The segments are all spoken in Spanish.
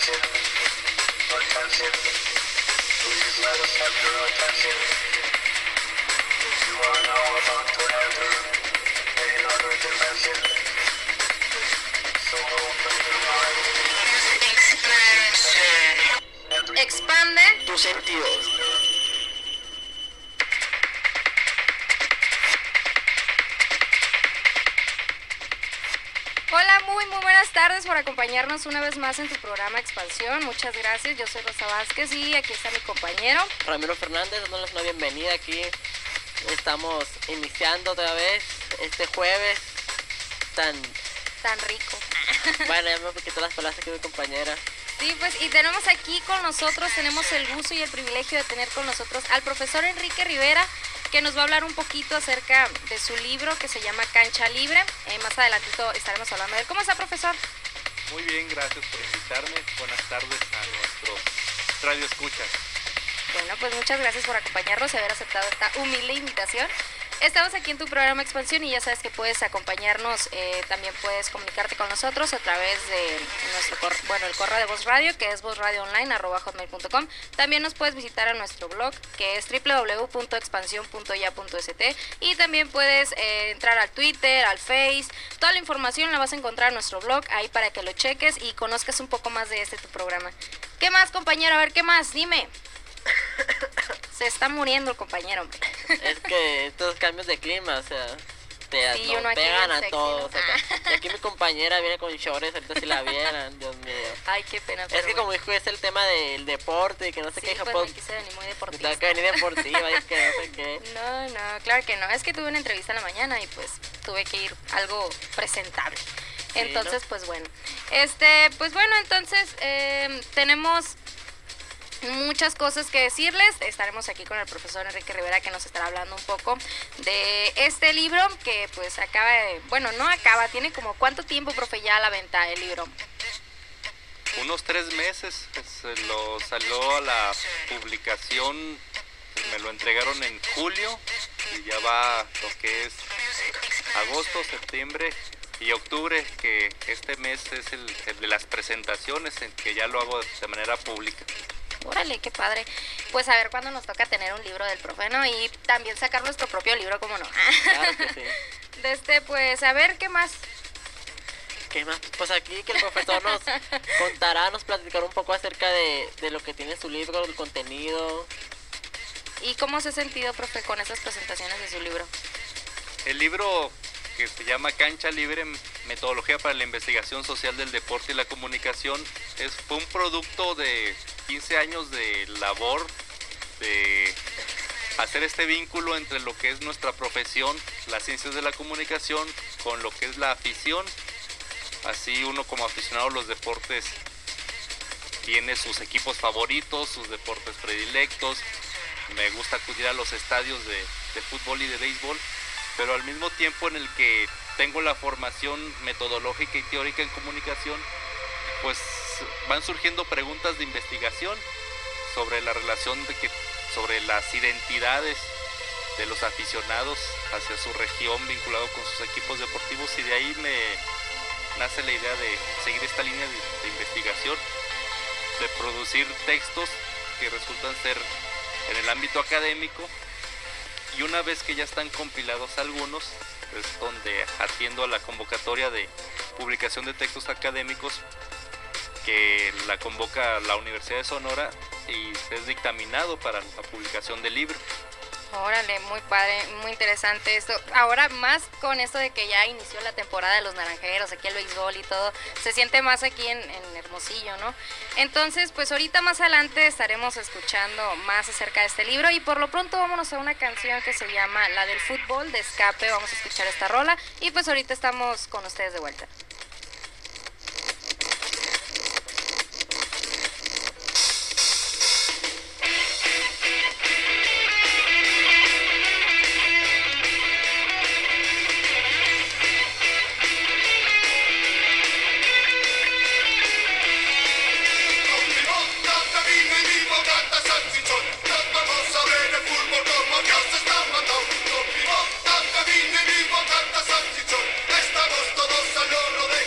Expande tus sentidos. Hola, muy buenas tardes por acompañarnos una vez más en tu programa Expansión. Muchas gracias, yo soy Rosa Vázquez y aquí está mi compañero Ramiro Fernández, dándoles una bienvenida aquí. Estamos iniciando otra vez este jueves tan rico. Bueno, ya me quitó las palabras aquí mi compañera. Sí, pues, y tenemos aquí con nosotros, tenemos el gusto y el privilegio de tener con nosotros al profesor Enrique Rivera, que nos va a hablar un poquito acerca de su libro que se llama Cancha Libre. Más adelantito estaremos hablando de él. ¿Cómo está, profesor? Muy bien, gracias por invitarme. Buenas tardes a nuestros radioescuchas. Bueno, pues muchas gracias por acompañarnos y haber aceptado esta humilde invitación. Estamos aquí en tu programa Expansión y ya sabes que puedes acompañarnos, también puedes comunicarte con nosotros a través de nuestro el correo de Voz Radio, que es vozradioonline@hotmail.com. También nos puedes visitar a nuestro blog, que es www.expansion.ya.st, y también puedes entrar al Twitter, al Face. Toda la información la vas a encontrar en nuestro blog, ahí para que lo cheques y conozcas un poco más de tu programa. ¿Qué más, compañero? A ver, ¿qué más? Dime. Se está muriendo el compañero, hombre. Es que estos cambios de clima, o sea, sí, nos pegan a todos. O sea, ¿no? y aquí mi compañera viene con shorts, ahorita si la vieran, Dios mío. Ay, qué pena. Es que como dijo, es el tema del deporte y que no sé sí, qué, pues Japón. me quise venir muy Me deportista. tengo que venir deportiva, y que no sé qué. No, claro que no. Es que tuve una entrevista en la mañana y pues tuve que ir algo presentable. Sí, Entonces, ¿no? pues bueno. Entonces tenemos muchas cosas que decirles. Estaremos aquí con el profesor Enrique Rivera, que nos estará hablando un poco de este libro que pues tiene como ¿cuánto tiempo, profe, ya a la venta el libro? Unos 3 meses, pues, lo salió a la publicación, me lo entregaron en julio y ya va lo que es agosto, septiembre y octubre, que este mes es el de las presentaciones, en que ya lo hago de manera pública. Órale, qué padre. Pues a ver cuándo nos toca tener un libro del profe, ¿no? Y también sacar nuestro propio libro, ¿cómo no? Claro que sí. Pues a ver, ¿qué más? ¿Qué más? Pues aquí que el profesor nos contará, nos platicará un poco acerca de lo que tiene su libro, el contenido. ¿Y cómo se ha sentido, profe, con esas presentaciones de su libro? El libro, que se llama Cancha Libre, Metodología para la Investigación Social del Deporte y la Comunicación, fue un producto de 15 años de labor, de hacer este vínculo entre lo que es nuestra profesión, las ciencias de la comunicación, con lo que es la afición. Así uno como aficionado a los deportes tiene sus equipos favoritos, sus deportes predilectos. Me gusta acudir a los estadios de fútbol y de béisbol, pero al mismo tiempo en el que tengo la formación metodológica y teórica en comunicación, pues van surgiendo preguntas de investigación sobre la relación sobre las identidades de los aficionados hacia su región vinculado con sus equipos deportivos, y de ahí me nace la idea de seguir esta línea de investigación, de producir textos que resultan ser en el ámbito académico, y una vez que ya están compilados algunos, es donde atiendo a la convocatoria de publicación de textos académicos que la convoca la Universidad de Sonora y es dictaminado para la publicación del libro. Órale, muy padre, muy interesante esto. Ahora más con esto de que ya inició la temporada de los naranjeros, aquí el béisbol y todo, se siente más aquí en Hermosillo, ¿no? Entonces, pues ahorita más adelante estaremos escuchando más acerca de este libro, y por lo pronto vámonos a una canción que se llama La del Fútbol, de Escape. Vamos a escuchar esta rola y pues ahorita estamos con ustedes de vuelta. Estamos todos al horno de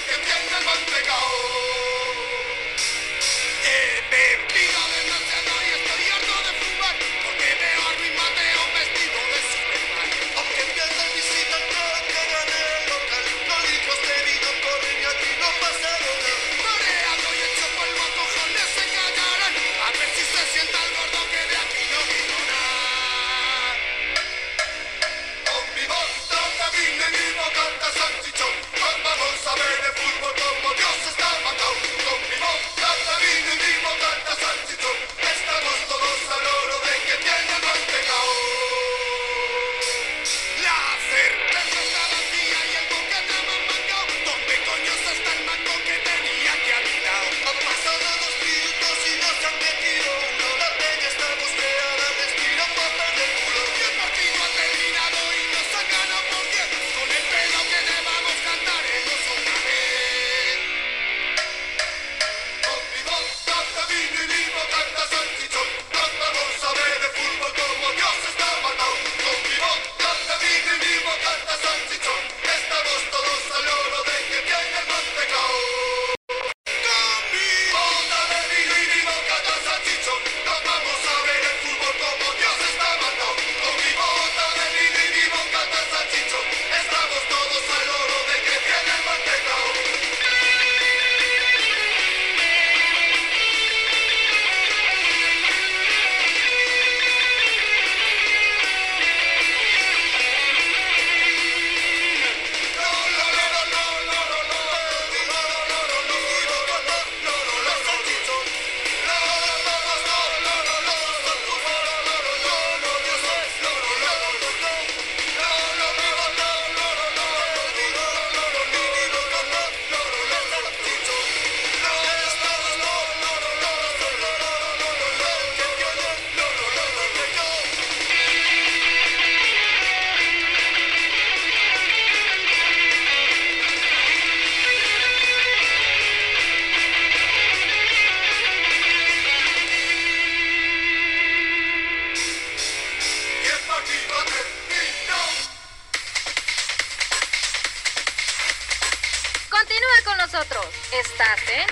Continúa con nosotros. Estás en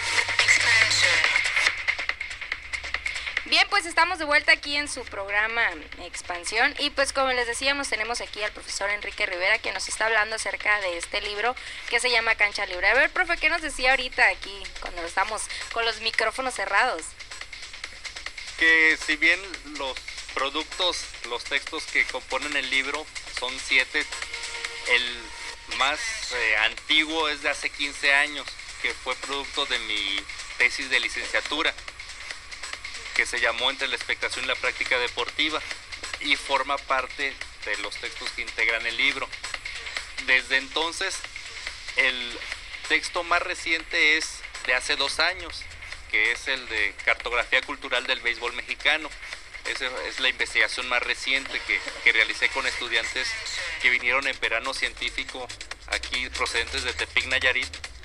Bien, pues estamos de vuelta aquí en su programa Expansión y pues como les decíamos tenemos aquí al profesor Enrique Rivera que nos está hablando acerca de este libro que se llama Cancha Libre. A ver, profe, ¿qué nos decía ahorita aquí cuando estamos con los micrófonos cerrados? Que si bien los productos, los textos que componen el libro son 7, el más antiguo es de hace 15 años, que fue producto de mi tesis de licenciatura, que se llamó Entre la expectación y la práctica deportiva, y forma parte de los textos que integran el libro. Desde entonces, el texto más reciente es de hace 2 años, que es el de Cartografía Cultural del Béisbol Mexicano. Esa es la investigación más reciente que realicé con estudiantes que vinieron en verano científico aquí procedentes de Tepic, Nayarit.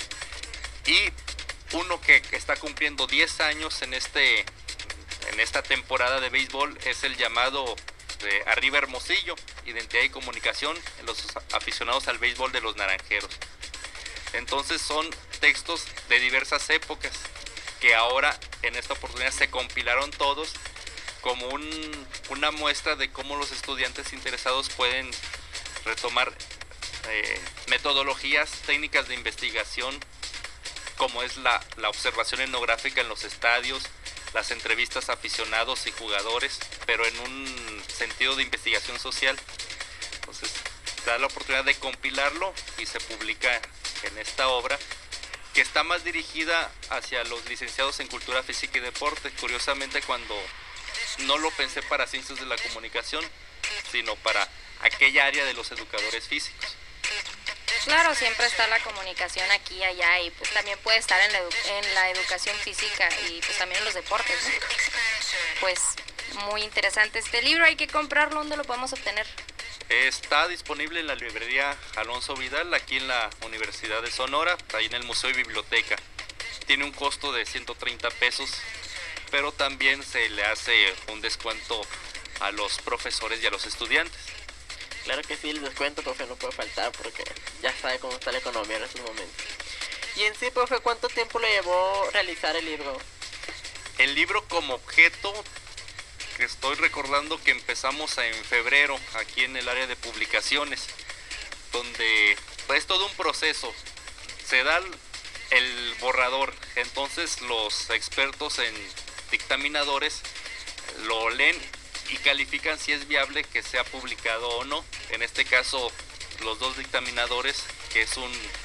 Y uno que está cumpliendo 10 años en esta temporada de béisbol es el llamado Arriba Hermosillo, Identidad y Comunicación en los aficionados al béisbol de los Naranjeros. Entonces son textos de diversas épocas que ahora en esta oportunidad se compilaron todos como una muestra de cómo los estudiantes interesados pueden retomar metodologías, técnicas de investigación, como es la observación etnográfica en los estadios, las entrevistas a aficionados y jugadores, pero en un sentido de investigación social. Entonces, da la oportunidad de compilarlo y se publica en esta obra, que está más dirigida hacia los licenciados en Cultura Física y Deporte. Curiosamente, cuando no lo pensé para Ciencias de la Comunicación, sino para aquella área de los educadores físicos. Claro, siempre está la comunicación aquí y allá y pues también puede estar en la educación física y pues también en los deportes, ¿no? Pues muy interesante este libro, hay que comprarlo. ¿Dónde lo podemos obtener? Está disponible en la librería Alonso Vidal, aquí en la Universidad de Sonora, ahí en el Museo y Biblioteca. Tiene un costo de 130 pesos, pero también se le hace un descuento a los profesores y a los estudiantes. Claro que sí, el descuento, profe, no puede faltar porque ya sabe cómo está la economía en estos momentos. Y en sí, profe, ¿cuánto tiempo le llevó realizar el libro? El libro como objeto, que estoy recordando que empezamos en febrero aquí en el área de publicaciones, donde es todo un proceso. Se da el borrador, entonces los expertos en dictaminadores lo leen y califican si es viable que sea publicado o no. En este caso, los 2 dictaminadores, que es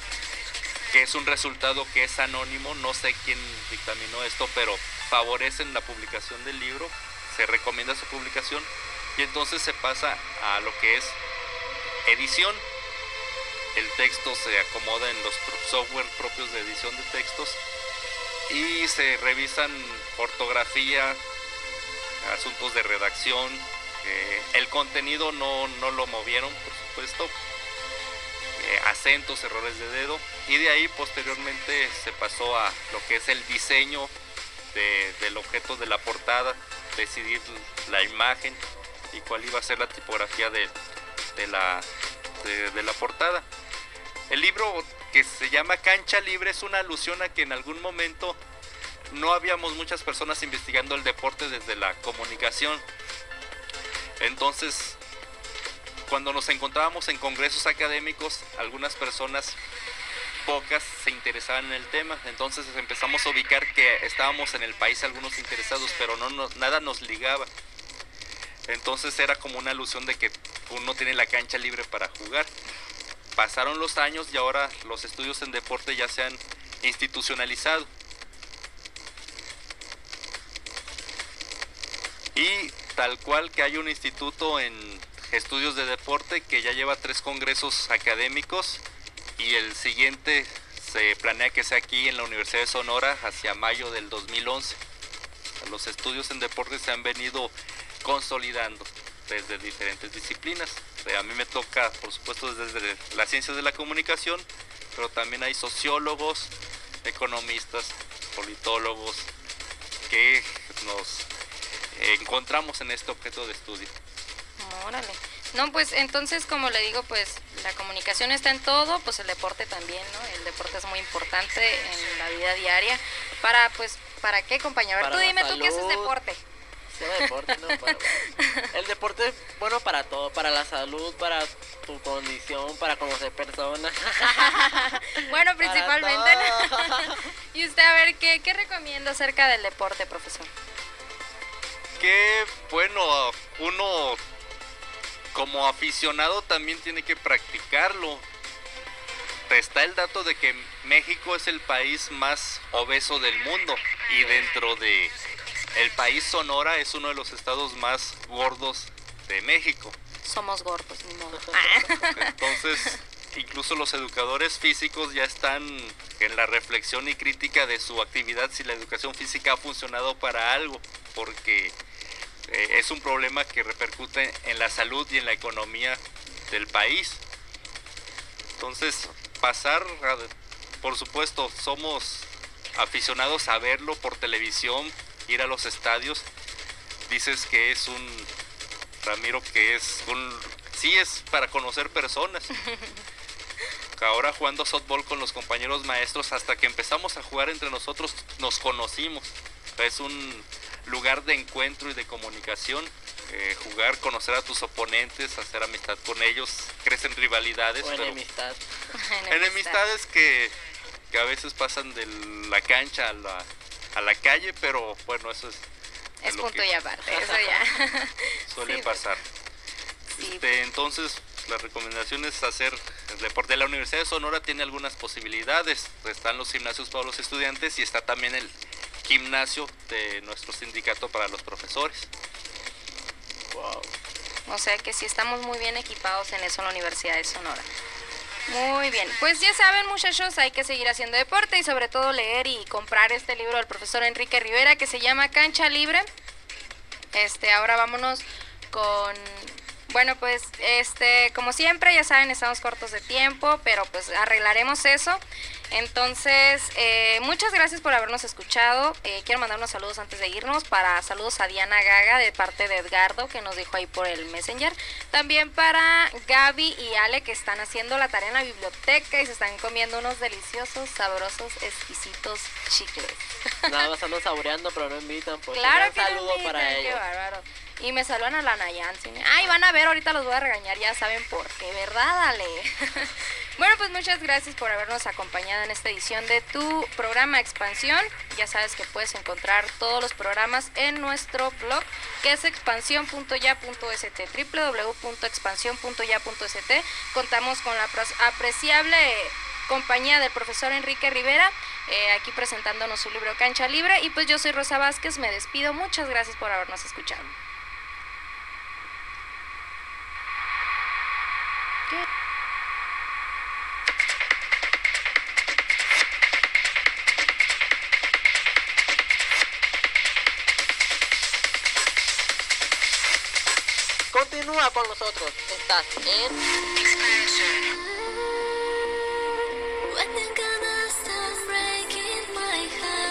un resultado que es anónimo, no sé quién dictaminó esto, pero favorecen la publicación del libro, se recomienda su publicación y entonces se pasa a lo que es edición. El texto se acomoda en los software propios de edición de textos y se revisan ortografía, asuntos de redacción, el contenido no lo movieron, por supuesto, acentos, errores de dedo, y de ahí posteriormente se pasó a lo que es el diseño del objeto de la portada, decidir la imagen y cuál iba a ser la tipografía de la portada. El libro, que se llama Cancha Libre, es una alusión a que en algún momento no habíamos muchas personas investigando el deporte desde la comunicación. Entonces, cuando nos encontrábamos en congresos académicos, algunas personas, pocas, se interesaban en el tema. Entonces empezamos a ubicar que estábamos en el país algunos interesados, pero nada nos ligaba. Entonces era como una alusión de que uno tiene la cancha libre para jugar. Pasaron los años y ahora los estudios en deporte ya se han institucionalizado. Y tal cual que hay un instituto en estudios de deporte que ya lleva 3 congresos académicos y el siguiente se planea que sea aquí en la Universidad de Sonora hacia mayo del 2011. Los estudios en deporte se han venido consolidando desde diferentes disciplinas. A mí me toca, por supuesto, desde las ciencias de la comunicación, pero también hay sociólogos, economistas, politólogos que nos encontramos en este objeto de estudio. Órale. No, pues entonces, como le digo, pues la comunicación está en todo, pues el deporte también, ¿no? El deporte es muy importante en la vida diaria. Pues, ¿para qué, compañero? A ver, Para tú la dime tú qué haces salud. deporte. Sea deporte, ¿no? El deporte es bueno para todo, para la salud, para tu condición, para conocer personas. Bueno, principalmente. Para Y usted, a ver, ¿qué recomienda acerca del deporte, profesor? Que bueno, uno como aficionado también tiene que practicarlo. Está el dato de que México es el país más obeso del mundo y dentro de el país Sonora es uno de los estados más gordos de México. Somos gordos, ni modo. Entonces, incluso los educadores físicos ya están en la reflexión y crítica de su actividad, si la educación física ha funcionado para algo, porque es un problema que repercute en la salud y en la economía del país. Entonces, por supuesto, somos aficionados a verlo por televisión, ir a los estadios. Dices que es Ramiro, que sí es para conocer personas. Ahora jugando softball con los compañeros maestros, hasta que empezamos a jugar entre nosotros, nos conocimos. Es un lugar de encuentro y de comunicación. Jugar, conocer a tus oponentes, hacer amistad con ellos, crecen rivalidades. O enemistad. Enemistades que a veces pasan de la cancha a la calle, pero bueno, eso es lo punto que y aparte, eso ya. suele Sí, pasar. Sí. Entonces, la recomendación es hacer el deporte. La Universidad de Sonora tiene algunas posibilidades. Están los gimnasios para los estudiantes y está también el gimnasio de nuestro sindicato para los profesores. Wow. O sea que sí estamos muy bien equipados en eso en la Universidad de Sonora. Muy bien, pues ya saben, muchachos, hay que seguir haciendo deporte y sobre todo leer y comprar este libro del profesor Enrique Rivera que se llama Cancha Libre. Ahora vámonos con... Bueno, pues como siempre, ya saben, estamos cortos de tiempo, pero pues arreglaremos eso. Entonces, muchas gracias por habernos escuchado. Quiero mandar unos saludos antes de irnos. Saludos a Diana Gaga de parte de Edgardo, que nos dijo ahí por el Messenger. También para Gaby y Ale, que están haciendo la tarea en la biblioteca y se están comiendo unos deliciosos, sabrosos, exquisitos chicles. Nada más andan saboreando, pero no invitan. Pues Claro que un saludo no, para qué ellos. bárbaro. Y me saludan a la Nayansi. Ay, van a ver, ahorita los voy a regañar, ya saben por qué, ¿verdad, Ale? Bueno, pues muchas gracias por habernos acompañado en esta edición de tu programa Expansión. Ya sabes que puedes encontrar todos los programas en nuestro blog, que es expansión.ya.st, www.expansión.ya.st. Contamos con la apreciable compañía del profesor Enrique Rivera, aquí presentándonos su libro Cancha Libre. Y pues yo soy Rosa Vázquez, me despido. Muchas gracias por habernos escuchado. Continúa con nosotros. Estás en Expansion. When you're gonna stop breaking my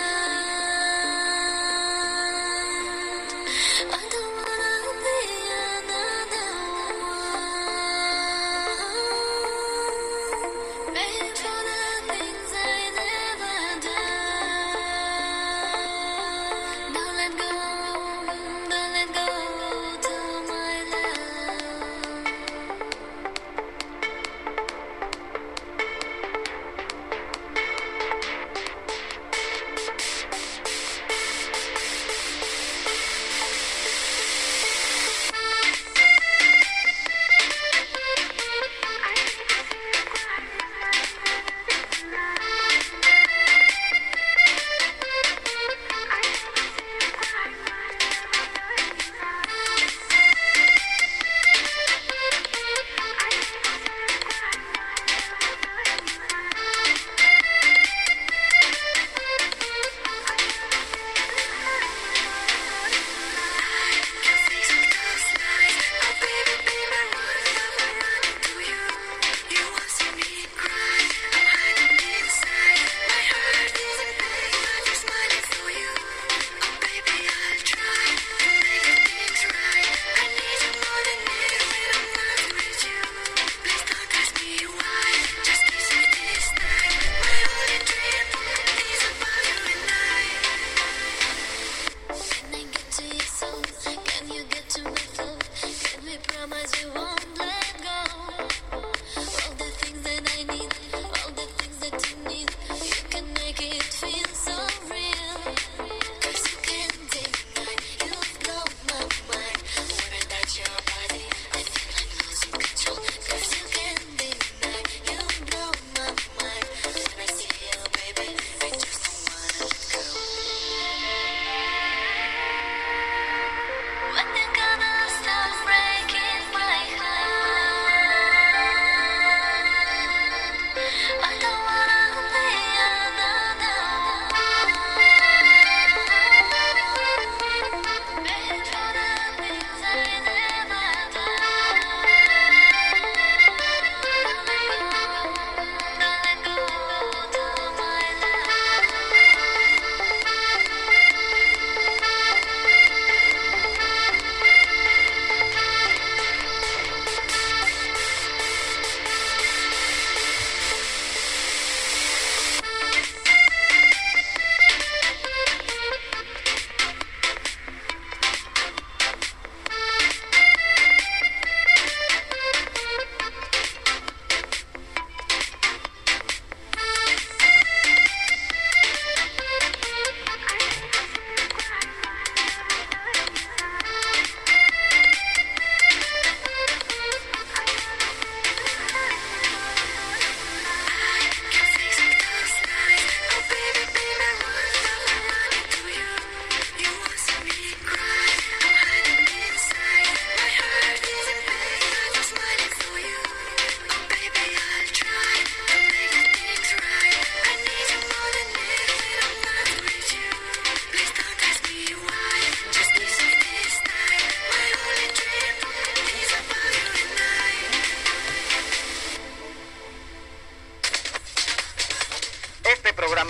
heart, I don't wanna be another one. Paying for the things I never done. Don't let go to my love.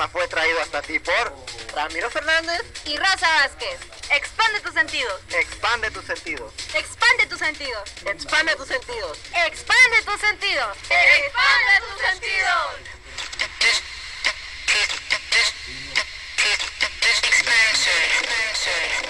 fue traído hasta ti por Ramiro Fernández. Y Rosa Vázquez. Expande tus sentidos. Expande tus sentidos. Expande tus sentidos. Expande tus sentidos. Expande tus sentidos. Expande tus sentidos.